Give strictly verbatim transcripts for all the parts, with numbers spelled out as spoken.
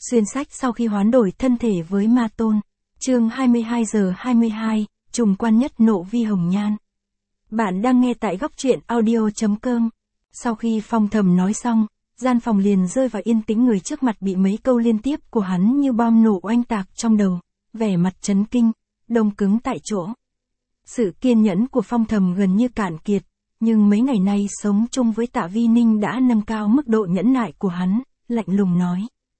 Xuyên sách sau khi hoán đổi thân thể với Ma Tôn. Chương hai mươi hai giờ hai mươi hai, trùng quan nhất nộ vi hồng nhan. Bạn đang nghe tại góc truyện audio chấm com. Sau khi Phong Thầm nói xong, gian phòng liền rơi vào yên tĩnh, người trước mặt bị mấy câu liên tiếp của hắn như bom nổ oanh tạc trong đầu, vẻ mặt chấn kinh, đông cứng tại chỗ. Sự kiên nhẫn của Phong Thầm gần như cạn kiệt, nhưng mấy ngày nay sống chung với Tạ Vi Ninh đã nâng cao mức độ nhẫn nại của hắn, lạnh lùng nói.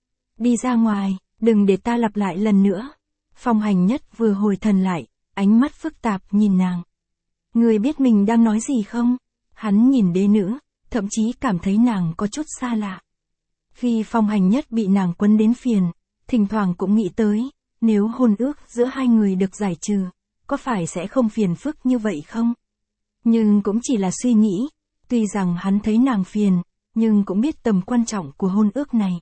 Đi ra ngoài, đừng để ta lặp lại lần nữa. Phong Hành Nhất vừa hồi thần lại, ánh mắt phức tạp nhìn nàng. Người biết mình đang nói gì không? Hắn nhìn đế nữ, thậm chí cảm thấy nàng có chút xa lạ. Khi Phong Hành Nhất bị nàng quấn đến phiền, thỉnh thoảng cũng nghĩ tới, nếu hôn ước giữa hai người được giải trừ, có phải sẽ không phiền phức như vậy không? Nhưng cũng chỉ là suy nghĩ, tuy rằng hắn thấy nàng phiền, nhưng cũng biết tầm quan trọng của hôn ước này.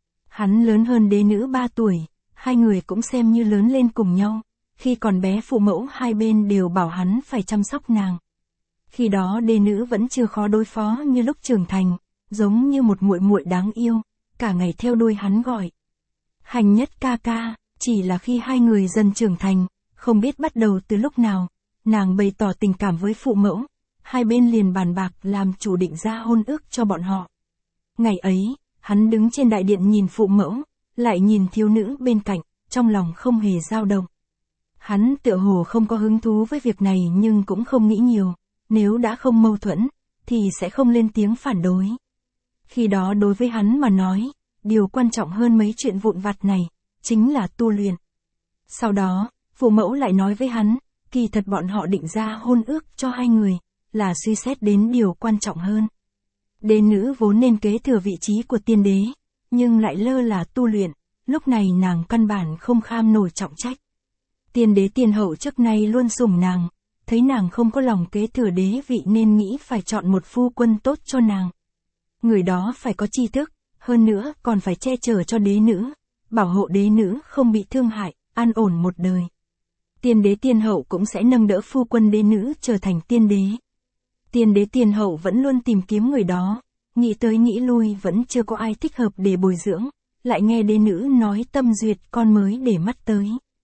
Hắn lớn hơn đế nữ ba tuổi, hai người cũng xem như lớn lên cùng nhau, khi còn bé phụ mẫu hai bên đều bảo hắn phải chăm sóc nàng. Khi đó đế nữ vẫn chưa khó đối phó như lúc trưởng thành, giống như một muội muội đáng yêu, cả ngày theo đuôi hắn gọi. Hành Nhất ca ca, chỉ là khi hai người dần trưởng thành, không biết bắt đầu từ lúc nào, nàng bày tỏ tình cảm với phụ mẫu, hai bên liền bàn bạc làm chủ định ra hôn ước cho bọn họ. Ngày ấy, hắn đứng trên đại điện nhìn phụ mẫu, lại nhìn thiếu nữ bên cạnh, trong lòng không hề dao động. Hắn tựa hồ không có hứng thú với việc này nhưng cũng không nghĩ nhiều, nếu đã không mâu thuẫn, thì sẽ không lên tiếng phản đối. Khi đó đối với hắn mà nói, điều quan trọng hơn mấy chuyện vụn vặt này, chính là tu luyện. Sau đó, phụ mẫu lại nói với hắn, kỳ thật bọn họ định ra hôn ước cho hai người, là suy xét đến điều quan trọng hơn. Đế nữ vốn nên kế thừa vị trí của tiên đế, nhưng lại lơ là tu luyện, lúc này nàng căn bản không kham nổi trọng trách. Tiên đế tiên hậu trước nay luôn sủng nàng, thấy nàng không có lòng kế thừa đế vị nên nghĩ phải chọn một phu quân tốt cho nàng. Người đó phải có tri thức, hơn nữa còn phải che chở cho đế nữ, bảo hộ đế nữ không bị thương hại, an ổn một đời. Tiên đế tiên hậu cũng sẽ nâng đỡ phu quân đế nữ trở thành tiên đế. Tiên đế tiên hậu vẫn luôn tìm kiếm người đó, nghĩ tới nghĩ lui vẫn chưa có ai thích hợp để bồi dưỡng, lại nghe đế nữ nói tâm duyệt con mới để mắt tới.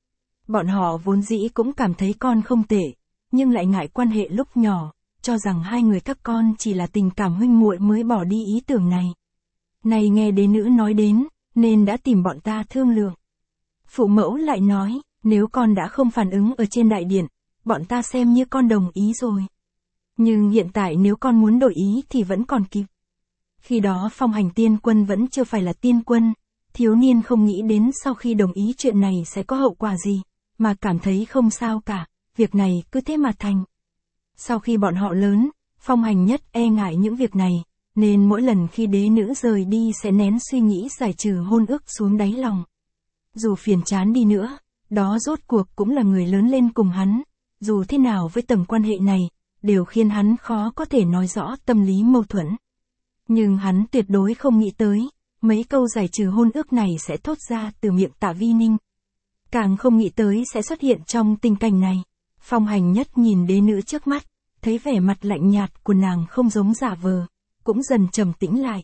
Bọn họ vốn dĩ cũng cảm thấy con không tệ, nhưng lại ngại quan hệ lúc nhỏ, cho rằng hai người các con chỉ là tình cảm huynh muội mới bỏ đi ý tưởng này. Này nghe đế nữ nói đến, nên đã tìm bọn ta thương lượng. Phụ mẫu lại nói, nếu con đã không phản ứng ở trên đại điện, bọn ta xem như con đồng ý rồi. Nhưng hiện tại nếu con muốn đổi ý thì vẫn còn kịp. Khi đó Phong Hành tiên quân vẫn chưa phải là tiên quân, thiếu niên không nghĩ đến sau khi đồng ý chuyện này sẽ có hậu quả gì, mà cảm thấy không sao cả, việc này cứ thế mà thành. Sau khi bọn họ lớn, Phong Hành Nhất e ngại những việc này, nên mỗi lần khi đế nữ rời đi sẽ nén suy nghĩ giải trừ hôn ước xuống đáy lòng. Dù phiền chán đi nữa, đó rốt cuộc cũng là người lớn lên cùng hắn, dù thế nào với tầng quan hệ này, đều khiến hắn khó có thể nói rõ tâm lý mâu thuẫn. Nhưng hắn tuyệt đối không nghĩ tới, mấy câu giải trừ hôn ước này sẽ thốt ra từ miệng Tạ Vi Ninh. Càng không nghĩ tới sẽ xuất hiện trong tình cảnh này. Phong Hành Nhất nhìn đế nữ trước mắt, thấy vẻ mặt lạnh nhạt của nàng không giống giả vờ, cũng dần trầm tĩnh lại.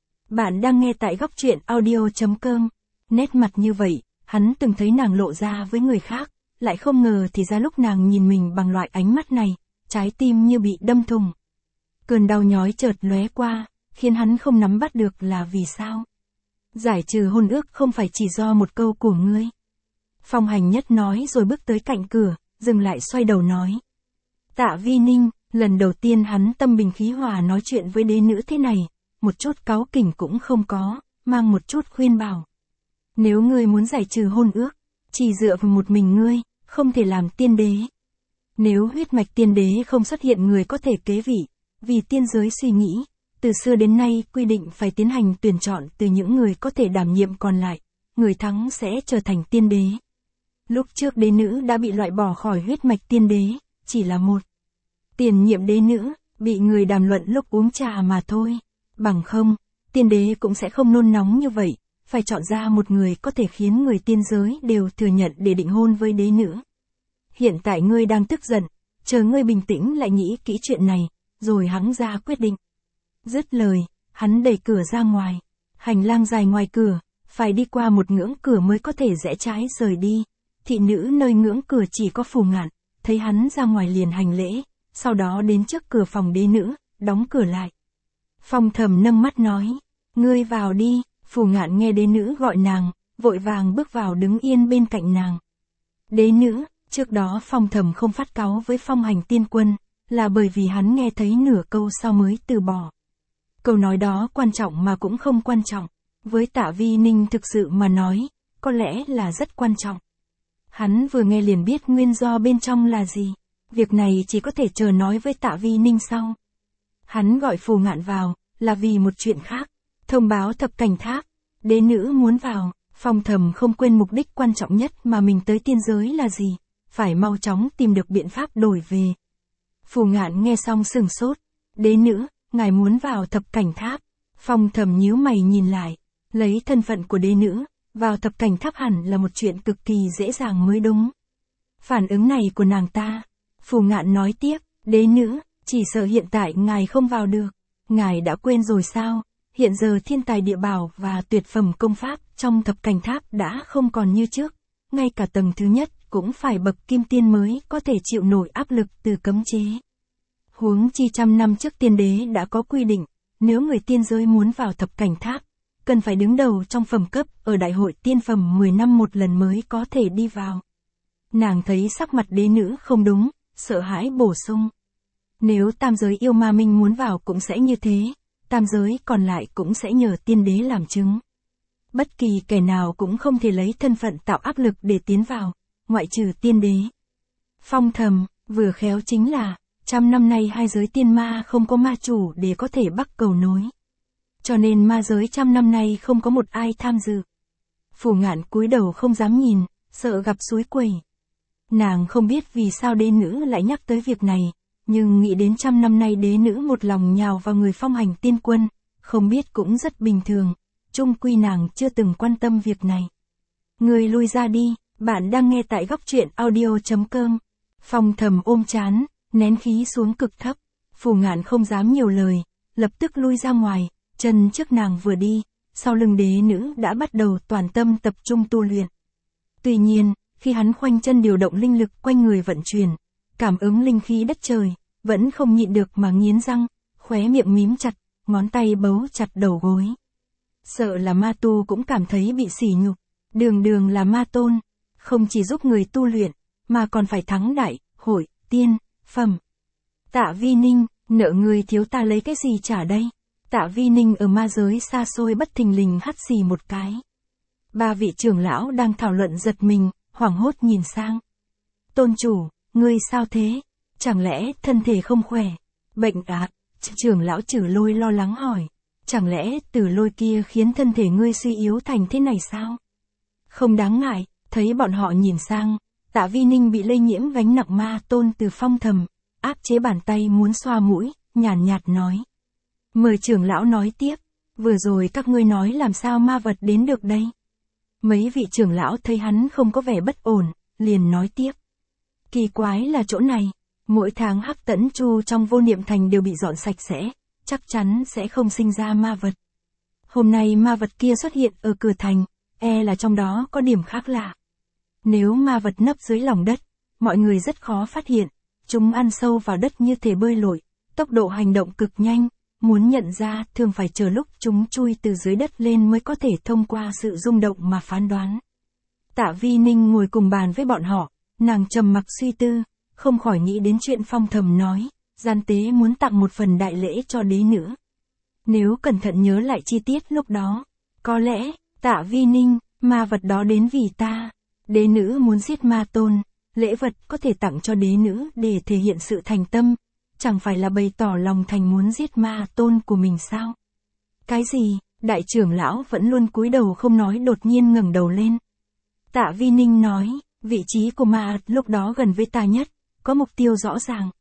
Bạn đang nghe tại góc truyện audio chấm com. Nét mặt như vậy, hắn từng thấy nàng lộ ra với người khác, lại không ngờ thì ra lúc nàng nhìn mình bằng loại ánh mắt này, trái tim như bị đâm thùng. Cơn đau nhói chợt lóe qua, khiến hắn không nắm bắt được là vì sao. Giải trừ hôn ước không phải chỉ do một câu của ngươi. Phong Hành Nhất nói rồi bước tới cạnh cửa, dừng lại xoay đầu nói. Tạ Vi Ninh, lần đầu tiên hắn tâm bình khí hòa nói chuyện với đế nữ thế này, một chút cáu kỉnh cũng không có, mang một chút khuyên bảo. Nếu ngươi muốn giải trừ hôn ước, chỉ dựa vào một mình ngươi, không thể làm tiên đế. Nếu huyết mạch tiên đế không xuất hiện người có thể kế vị, vì tiên giới suy nghĩ, từ xưa đến nay quy định phải tiến hành tuyển chọn từ những người có thể đảm nhiệm còn lại, người thắng sẽ trở thành tiên đế. Lúc trước đế nữ đã bị loại bỏ khỏi huyết mạch tiên đế, chỉ là một tiền nhiệm đế nữ, bị người đàm luận lúc uống trà mà thôi. Bằng không, tiên đế cũng sẽ không nôn nóng như vậy, phải chọn ra một người có thể khiến người tiên giới đều thừa nhận để định hôn với đế nữ. Hiện tại ngươi đang tức giận, chờ ngươi bình tĩnh lại nghĩ kỹ chuyện này, rồi hẵng ra quyết định. Dứt lời, hắn đẩy cửa ra ngoài. Hành lang dài ngoài cửa, phải đi qua một ngưỡng cửa mới có thể rẽ trái rời đi. Thị nữ nơi ngưỡng cửa chỉ có Phù Ngạn, thấy hắn ra ngoài liền hành lễ, sau đó đến trước cửa phòng đế nữ, đóng cửa lại. Phong Thầm nâng mắt nói, ngươi vào đi. Phù Ngạn nghe đế nữ gọi nàng, vội vàng bước vào đứng yên bên cạnh nàng. Đế nữ, trước đó Phong Thầm không phát cáu với Phong Hành Tiên Quân, là bởi vì hắn nghe thấy nửa câu sau mới từ bỏ. Câu nói đó quan trọng mà cũng không quan trọng, với Tạ Vi Ninh thực sự mà nói, có lẽ là rất quan trọng. Hắn vừa nghe liền biết nguyên do bên trong là gì, việc này chỉ có thể chờ nói với Tạ Vi Ninh sau. Hắn gọi Phù Ngạn vào, là vì một chuyện khác, thông báo thập cảnh tháp, đế nữ muốn vào. Phong Thầm không quên mục đích quan trọng nhất mà mình tới tiên giới là gì, phải mau chóng tìm được biện pháp đổi về. Phù Ngạn nghe xong sừng sốt, đế nữ, ngài muốn vào thập cảnh tháp. Phong Thầm nhíu mày nhìn lại, lấy thân phận của đế nữ, vào thập cảnh tháp hẳn là một chuyện cực kỳ dễ dàng mới đúng. Phản ứng này của nàng ta, Phù Ngạn nói tiếp, đế nữ, chỉ sợ hiện tại ngài không vào được, ngài đã quên rồi sao? Hiện giờ thiên tài địa bảo và tuyệt phẩm công pháp trong thập cảnh tháp đã không còn như trước, ngay cả tầng thứ nhất cũng phải bậc kim tiên mới có thể chịu nổi áp lực từ cấm chế. Huống chi trăm năm trước tiên đế đã có quy định, nếu người tiên giới muốn vào thập cảnh tháp, cần phải đứng đầu trong phẩm cấp ở đại hội tiên phẩm mười năm một lần mới có thể đi vào. Nàng thấy sắc mặt đế nữ không đúng, sợ hãi bổ sung. Nếu tam giới yêu ma minh muốn vào cũng sẽ như thế. Tam giới còn lại cũng sẽ nhờ tiên đế làm chứng. Bất kỳ kẻ nào cũng không thể lấy thân phận tạo áp lực để tiến vào, ngoại trừ tiên đế. Phong Thầm, vừa khéo chính là, trăm năm nay hai giới tiên ma không có ma chủ để có thể bắt cầu nối. Cho nên ma giới trăm năm nay không có một ai tham dự. Phù Ngạn cúi đầu không dám nhìn, sợ gặp suối quẩy. Nàng không biết vì sao đế nữ lại nhắc tới việc này. Nhưng nghĩ đến trăm năm nay đế nữ một lòng nhào vào người Phong Hành Tiên Quân, không biết cũng rất bình thường, chung quy nàng chưa từng quan tâm việc này. Người lui ra đi, bạn đang nghe tại góc truyện audio chấm com. Phong Thầm ôm chán, nén khí xuống cực thấp, Phù Ngạn không dám nhiều lời, lập tức lui ra ngoài, chân trước nàng vừa đi, sau lưng đế nữ đã bắt đầu toàn tâm tập trung tu luyện. Tuy nhiên, khi hắn khoanh chân điều động linh lực quanh người vận chuyển, cảm ứng linh khí đất trời, vẫn không nhịn được mà nghiến răng, khóe miệng mím chặt, ngón tay bấu chặt đầu gối. Sợ là ma tu cũng cảm thấy bị sỉ nhục, đường đường là ma tôn, không chỉ giúp người tu luyện, mà còn phải thắng đại, hội, tiên, phẩm. Tạ Vi Ninh, nợ người thiếu ta lấy cái gì trả đây? Tạ Vi Ninh ở ma giới xa xôi bất thình lình hắt xì một cái. Ba vị trưởng lão đang thảo luận giật mình, hoảng hốt nhìn sang. Tôn chủ, ngươi sao thế? Chẳng lẽ thân thể không khỏe? Bệnh à? Trưởng lão Trử Lôi lo lắng hỏi. Chẳng lẽ Tử Lôi kia khiến thân thể ngươi suy yếu thành thế này sao? Không đáng ngại, thấy bọn họ nhìn sang, Tạ Vi Ninh bị lây nhiễm gánh nặng ma tôn từ Phong Thầm, áp chế bàn tay muốn xoa mũi, nhàn nhạt, nhạt nói. Mời trưởng lão nói tiếp, vừa rồi các ngươi nói làm sao ma vật đến được đây? Mấy vị trưởng lão thấy hắn không có vẻ bất ổn, liền nói tiếp. Kỳ quái là chỗ này, mỗi tháng Hắc Tẫn Chu trong Vô Niệm Thành đều bị dọn sạch sẽ, chắc chắn sẽ không sinh ra ma vật. Hôm nay ma vật kia xuất hiện ở cửa thành, e là trong đó có điểm khác lạ. Nếu ma vật nấp dưới lòng đất, mọi người rất khó phát hiện, chúng ăn sâu vào đất như thể bơi lội, tốc độ hành động cực nhanh, muốn nhận ra thường phải chờ lúc chúng chui từ dưới đất lên mới có thể thông qua sự rung động mà phán đoán. Tạ Vi Ninh ngồi cùng bàn với bọn họ, nàng trầm mặc suy tư, không khỏi nghĩ đến chuyện Phong Thầm nói, gian tế muốn tặng một phần đại lễ cho đế nữ. Nếu cẩn thận nhớ lại chi tiết lúc đó, có lẽ, Tạ Vi Ninh, ma vật đó đến vì ta, đế nữ muốn giết ma tôn, lễ vật có thể tặng cho đế nữ để thể hiện sự thành tâm, chẳng phải là bày tỏ lòng thành muốn giết ma tôn của mình sao? Cái gì? Đại trưởng lão vẫn luôn cúi đầu không nói đột nhiên ngẩng đầu lên. Tạ Vi Ninh nói, vị trí của ma lúc đó gần với ta nhất, có mục tiêu rõ ràng.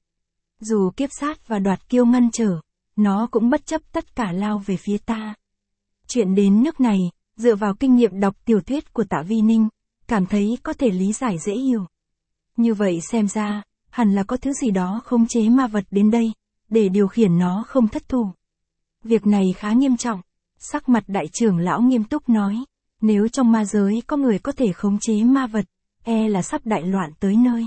Dù kiếp sát và đoạt kiêu ngăn trở, nó cũng bất chấp tất cả lao về phía ta. Chuyện đến nước này, dựa vào kinh nghiệm đọc tiểu thuyết của Tạ Vi Ninh, cảm thấy có thể lý giải dễ hiểu. Như vậy xem ra, hẳn là có thứ gì đó khống chế ma vật đến đây, để điều khiển nó không thất thủ. Việc này khá nghiêm trọng, sắc mặt đại trưởng lão nghiêm túc nói. Nếu trong ma giới có người có thể khống chế ma vật, e là sắp đại loạn tới nơi.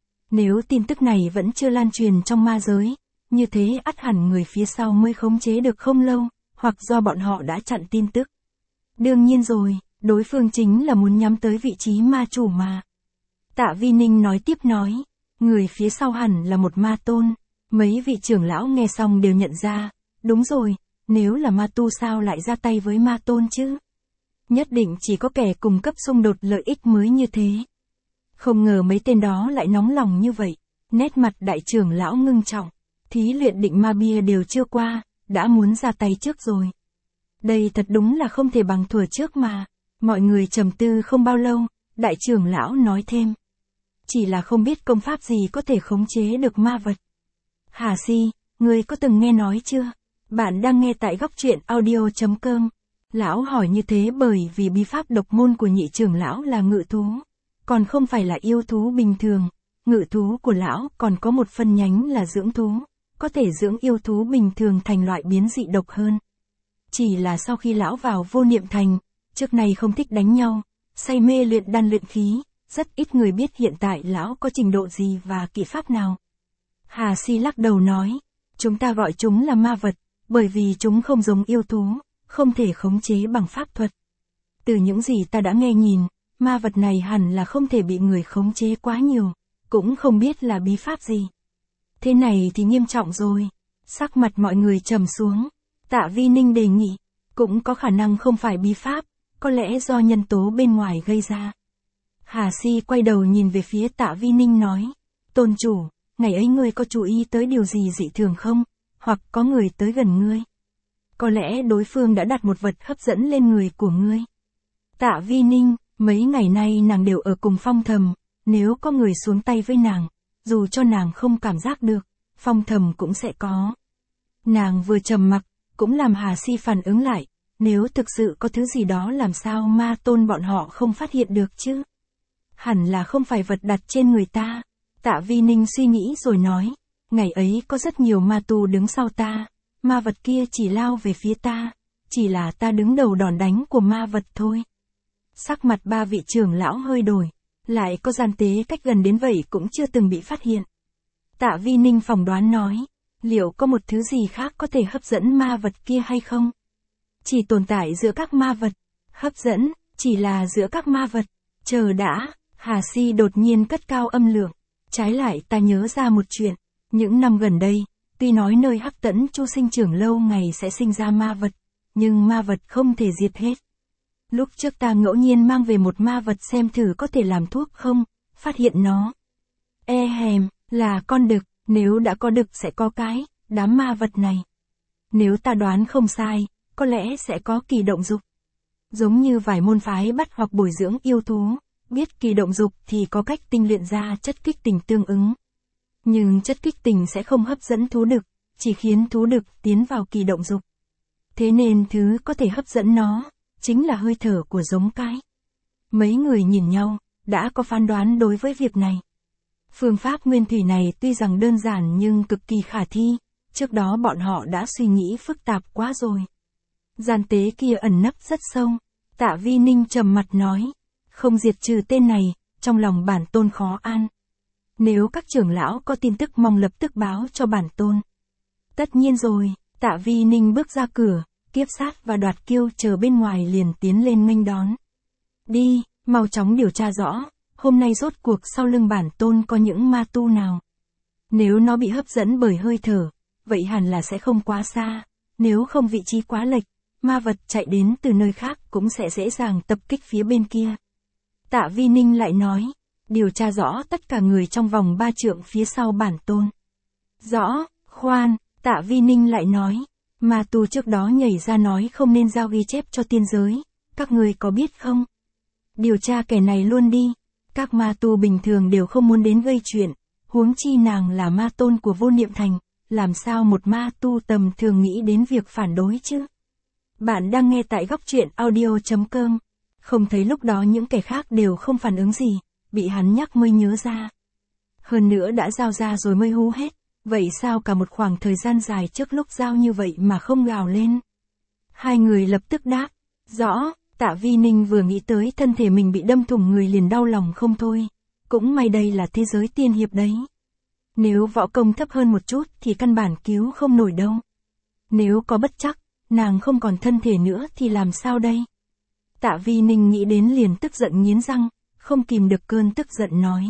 Nếu tin tức này vẫn chưa lan truyền trong ma giới, như thế ắt hẳn người phía sau mới khống chế được không lâu, hoặc do bọn họ đã chặn tin tức. Đương nhiên rồi, đối phương chính là muốn nhắm tới vị trí ma chủ mà. Tạ Vi Ninh nói tiếp nói, người phía sau hẳn là một ma tôn. Mấy vị trưởng lão nghe xong đều nhận ra, đúng rồi, nếu là ma tu sao lại ra tay với ma tôn chứ? Nhất định chỉ có kẻ cùng cấp xung đột lợi ích mới như thế. Không ngờ mấy tên đó lại nóng lòng như vậy. Nét mặt đại trưởng lão ngưng trọng. Thí luyện định ma bia đều chưa qua, đã muốn ra tay trước rồi. Đây thật đúng là không thể bằng thuở trước mà. Mọi người trầm tư không bao lâu, đại trưởng lão nói thêm. Chỉ là không biết công pháp gì có thể khống chế được ma vật. Hà Si, ngươi có từng nghe nói chưa? Bạn đang nghe tại góc truyện audio chấm com. Lão hỏi như thế bởi vì bí pháp độc môn của nhị trưởng lão là ngự thú. Còn không phải là yêu thú bình thường. Ngự thú của lão còn có một phân nhánh là dưỡng thú. Có thể dưỡng yêu thú bình thường thành loại biến dị độc hơn. Chỉ là sau khi lão vào vô niệm thành, trước này không thích đánh nhau, say mê luyện đan luyện khí, rất ít người biết hiện tại lão có trình độ gì và kỹ pháp nào. Hà Si lắc đầu nói, chúng ta gọi chúng là ma vật, bởi vì chúng không giống yêu thú, không thể khống chế bằng pháp thuật. Từ những gì ta đã nghe nhìn, ma vật này hẳn là không thể bị người khống chế quá nhiều, cũng không biết là bí pháp gì. Thế này thì nghiêm trọng rồi. Sắc mặt mọi người trầm xuống. Tạ Vi Ninh đề nghị, cũng có khả năng không phải bí pháp, có lẽ do nhân tố bên ngoài gây ra. Hà Si quay đầu nhìn về phía Tạ Vi Ninh nói, tôn chủ, ngày ấy ngươi có chú ý tới điều gì dị thường không, hoặc có người tới gần ngươi. Có lẽ đối phương đã đặt một vật hấp dẫn lên người của ngươi. Tạ Vi Ninh, mấy ngày nay nàng đều ở cùng Phong Thầm, nếu có người xuống tay với nàng, dù cho nàng không cảm giác được, Phong Thầm cũng sẽ có. Nàng vừa trầm mặc, cũng làm Hà Si phản ứng lại, nếu thực sự có thứ gì đó làm sao ma tôn bọn họ không phát hiện được chứ? Hẳn là không phải vật đặt trên người ta. Tạ Vi Ninh suy nghĩ rồi nói, ngày ấy có rất nhiều ma tu đứng sau ta, ma vật kia chỉ lao về phía ta, chỉ là ta đứng đầu đòn đánh của ma vật thôi. Sắc mặt ba vị trưởng lão hơi đổi, lại có gian tế cách gần đến vậy cũng chưa từng bị phát hiện. Tạ Vi Ninh phỏng đoán nói, liệu có một thứ gì khác có thể hấp dẫn ma vật kia hay không? Chỉ tồn tại giữa các ma vật, hấp dẫn, chỉ là giữa các ma vật, chờ đã, Hà Si đột nhiên cất cao âm lượng, trái lại ta nhớ ra một chuyện, những năm gần đây, tuy nói nơi Hắc Tẫn Chu sinh trưởng lâu ngày sẽ sinh ra ma vật, nhưng ma vật không thể diệt hết. Lúc trước ta ngẫu nhiên mang về một ma vật xem thử có thể làm thuốc không, phát hiện nó. E hèm, là con đực, nếu đã có đực sẽ có cái, đám ma vật này. Nếu ta đoán không sai, có lẽ sẽ có kỳ động dục. Giống như vài môn phái bắt hoặc bồi dưỡng yêu thú, biết kỳ động dục thì có cách tinh luyện ra chất kích tình tương ứng. Nhưng chất kích tình sẽ không hấp dẫn thú đực, chỉ khiến thú đực tiến vào kỳ động dục. Thế nên thứ có thể hấp dẫn nó, chính là hơi thở của giống cái. Mấy người nhìn nhau, đã có phán đoán đối với việc này. Phương pháp nguyên thủy này tuy rằng đơn giản nhưng cực kỳ khả thi, trước đó bọn họ đã suy nghĩ phức tạp quá rồi. Gian tế kia ẩn nấp rất sâu, Tạ Vi Ninh trầm mặt nói, không diệt trừ tên này, trong lòng bản tôn khó an. Nếu các trưởng lão có tin tức mong lập tức báo cho bản tôn. Tất nhiên rồi, Tạ Vi Ninh bước ra cửa, Kiếp Sát và Đoạt Kiêu chờ bên ngoài liền tiến lên nghênh đón. Đi, mau chóng điều tra rõ, hôm nay rốt cuộc sau lưng bản tôn có những ma tu nào. Nếu nó bị hấp dẫn bởi hơi thở, vậy hẳn là sẽ không quá xa, nếu không vị trí quá lệch, ma vật chạy đến từ nơi khác cũng sẽ dễ dàng tập kích phía bên kia. Tạ Vi Ninh lại nói, điều tra rõ tất cả người trong vòng ba trượng phía sau bản tôn. Rõ, khoan, Tạ Vi Ninh lại nói, ma tu trước đó nhảy ra nói không nên giao ghi chép cho tiên giới, các người có biết không? Điều tra kẻ này luôn đi, các ma tu bình thường đều không muốn đến gây chuyện, huống chi nàng là ma tôn của vô niệm thành, làm sao một ma tu tầm thường nghĩ đến việc phản đối chứ? Bạn đang nghe tại góc truyện audio chấm com, không thấy lúc đó những kẻ khác đều không phản ứng gì, bị hắn nhắc mới nhớ ra. Hơn nữa đã giao ra rồi mới hú hết, vậy sao cả một khoảng thời gian dài trước lúc giao như vậy mà không gào lên? Hai người lập tức đáp, rõ, Tạ Vi Ninh vừa nghĩ tới thân thể mình bị đâm thủng người liền đau lòng không thôi. Cũng may đây là thế giới tiên hiệp đấy. Nếu võ công thấp hơn một chút thì căn bản cứu không nổi đâu. Nếu có bất trắc, nàng không còn thân thể nữa thì làm sao đây? Tạ Vi Ninh nghĩ đến liền tức giận nghiến răng, không kìm được cơn tức giận nói.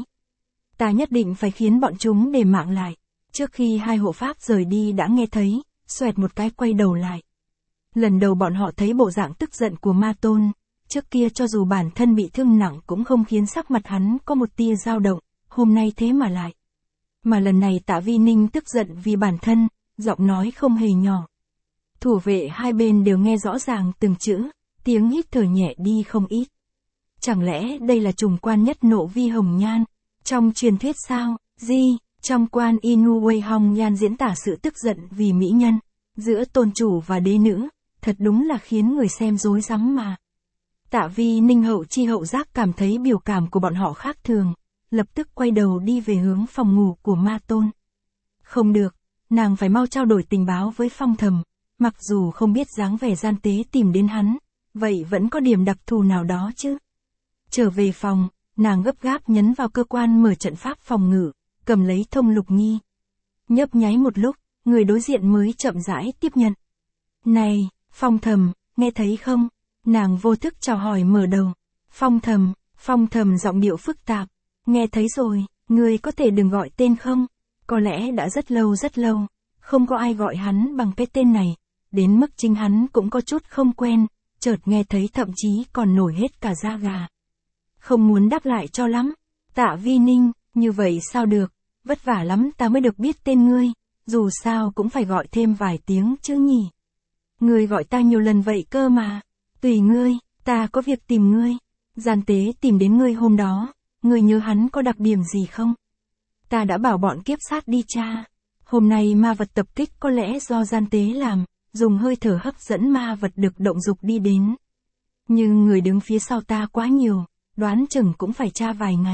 Ta nhất định phải khiến bọn chúng để mạng lại. Trước khi hai hộ pháp rời đi đã nghe thấy, xoẹt một cái quay đầu lại. Lần đầu bọn họ thấy bộ dạng tức giận của Ma Tôn, trước kia cho dù bản thân bị thương nặng cũng không khiến sắc mặt hắn có một tia dao động, hôm nay thế mà lại. Mà lần này Tạ Vi Ninh tức giận vì bản thân, giọng nói không hề nhỏ. Thủ vệ hai bên đều nghe rõ ràng từng chữ, tiếng hít thở nhẹ đi không ít. Chẳng lẽ đây là trùng quan nhất nộ vi hồng nhan? Trong truyền thuyết sao, di, trong quan Inu Wei Hồng Nhan diễn tả sự tức giận vì mỹ nhân, giữa tôn chủ và đế nữ, thật đúng là khiến người xem rối rắm mà. Tạ Vi Ninh hậu chi hậu giác cảm thấy biểu cảm của bọn họ khác thường, lập tức quay đầu đi về hướng phòng ngủ của Ma Tôn. Không được, nàng phải mau trao đổi tình báo với Phong Thầm, mặc dù không biết dáng vẻ gian tế tìm đến hắn, vậy vẫn có điểm đặc thù nào đó chứ. Trở về phòng, nàng gấp gáp nhấn vào cơ quan mở trận pháp phòng ngự, cầm lấy thông lục nhi. Nhấp nháy một lúc, người đối diện mới chậm rãi tiếp nhận. Này, Phong Thầm, nghe thấy không? Nàng vô thức chào hỏi mở đầu. Phong Thầm, Phong Thầm giọng điệu phức tạp. Nghe thấy rồi, người có thể đừng gọi tên không? Có lẽ đã rất lâu rất lâu, không có ai gọi hắn bằng cái tên này, đến mức chính hắn cũng có chút không quen, chợt nghe thấy thậm chí còn nổi hết cả da gà. Không muốn đáp lại cho lắm. Tạ Vi Ninh, như vậy sao được, vất vả lắm ta mới được biết tên ngươi, dù sao cũng phải gọi thêm vài tiếng chứ nhỉ. Ngươi gọi ta nhiều lần vậy cơ mà. Tùy ngươi, ta có việc tìm ngươi. Gian tế tìm đến ngươi hôm đó, ngươi nhớ hắn có đặc điểm gì không? Ta đã bảo bọn kiếp sát đi tra. Hôm nay ma vật tập kích có lẽ do gian tế làm, dùng hơi thở hấp dẫn ma vật được động dục đi đến. Nhưng người đứng phía sau ta quá nhiều, đoán chừng cũng phải tra vài ngày.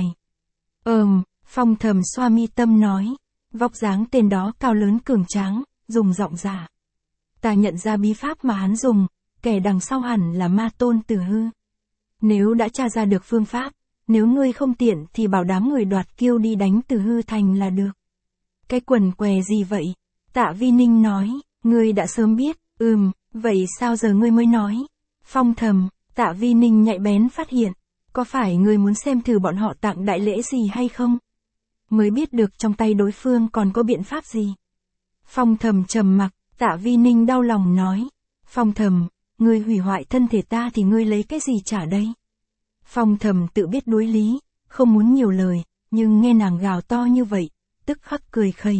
Ừm, Phong Thầm xoa mi tâm nói. Vóc dáng tên đó cao lớn cường tráng, dùng giọng giả. Ta nhận ra bí pháp mà hắn dùng, kẻ đằng sau hẳn là Ma Tôn Tử Hư. Nếu đã tra ra được phương pháp, nếu ngươi không tiện thì bảo đám người đoạt kiêu đi đánh Tử Hư thành là được. Cái quần què gì vậy? Tạ Vi Ninh nói, ngươi đã sớm biết, ừm, vậy sao giờ ngươi mới nói? Phong Thầm, Tạ Vi Ninh nhạy bén phát hiện, có phải ngươi muốn xem thử bọn họ tặng đại lễ gì hay không? Mới biết được trong tay đối phương còn có biện pháp gì. Phong Thầm trầm mặc, Tạ Vi Ninh đau lòng nói. Phong Thầm, ngươi hủy hoại thân thể ta thì ngươi lấy cái gì trả đây? Phong Thầm tự biết đối lý, không muốn nhiều lời, nhưng nghe nàng gào to như vậy, tức khắc cười khẩy.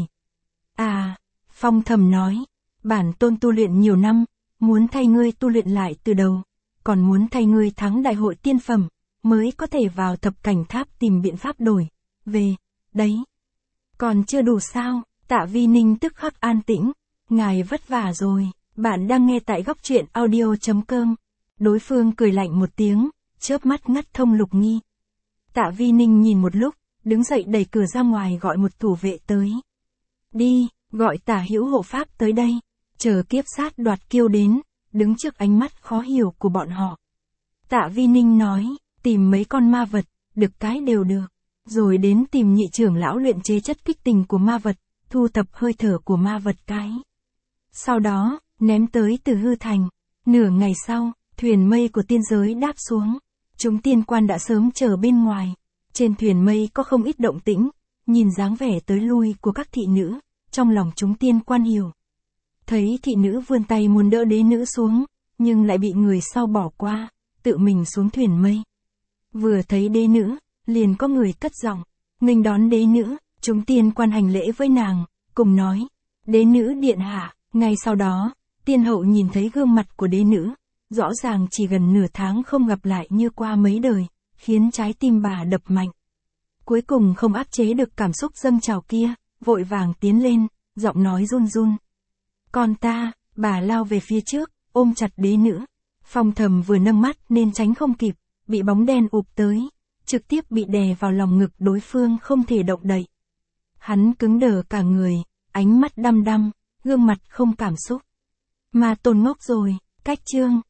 À, Phong Thầm nói, bản tôn tu luyện nhiều năm, muốn thay ngươi tu luyện lại từ đầu, còn muốn thay ngươi thắng đại hội tiên phẩm, mới có thể vào thập cảnh tháp tìm biện pháp đổi, về, đấy. Còn chưa đủ sao? Tạ Vi Ninh tức khắc an tĩnh, ngài vất vả rồi, bạn đang nghe tại góc truyện audio chấm com. Đối phương cười lạnh một tiếng, chớp mắt ngắt thông lục nghi. Tạ Vi Ninh nhìn một lúc, đứng dậy đẩy cửa ra ngoài gọi một thủ vệ tới. Đi, gọi Tả Hữu hộ pháp tới đây, chờ kiếp sát đoạt kiêu đến, đứng trước ánh mắt khó hiểu của bọn họ. Tạ Vi Ninh nói, tìm mấy con ma vật, được cái đều được, rồi đến tìm nhị trưởng lão luyện chế chất kích tình của ma vật, thu thập hơi thở của ma vật cái. Sau đó, ném tới Tử Hư thành. Nửa ngày sau, thuyền mây của tiên giới đáp xuống. Chúng tiên quan đã sớm chờ bên ngoài. Trên thuyền mây có không ít động tĩnh, nhìn dáng vẻ tới lui của các thị nữ, trong lòng chúng tiên quan hiểu. Thấy thị nữ vươn tay muốn đỡ đế nữ xuống, nhưng lại bị người sau bỏ qua, tự mình xuống thuyền mây. Vừa thấy đế nữ, liền có người cất giọng, nghênh đón đế nữ, chúng tiên quan hành lễ với nàng, cùng nói, đế nữ điện hạ. Ngay sau đó, tiên hậu nhìn thấy gương mặt của đế nữ, rõ ràng chỉ gần nửa tháng không gặp lại như qua mấy đời, khiến trái tim bà đập mạnh. Cuối cùng không áp chế được cảm xúc dâng trào kia, vội vàng tiến lên, giọng nói run run. Con ta, bà lao về phía trước, ôm chặt đế nữ. Phong Thầm vừa nâng mắt nên tránh không kịp, bị bóng đen ụp tới, trực tiếp bị đè vào lòng ngực đối phương không thể động đậy. Hắn cứng đờ cả người, ánh mắt đăm đăm, gương mặt không cảm xúc. Ma Tôn ngốc rồi, cách chương.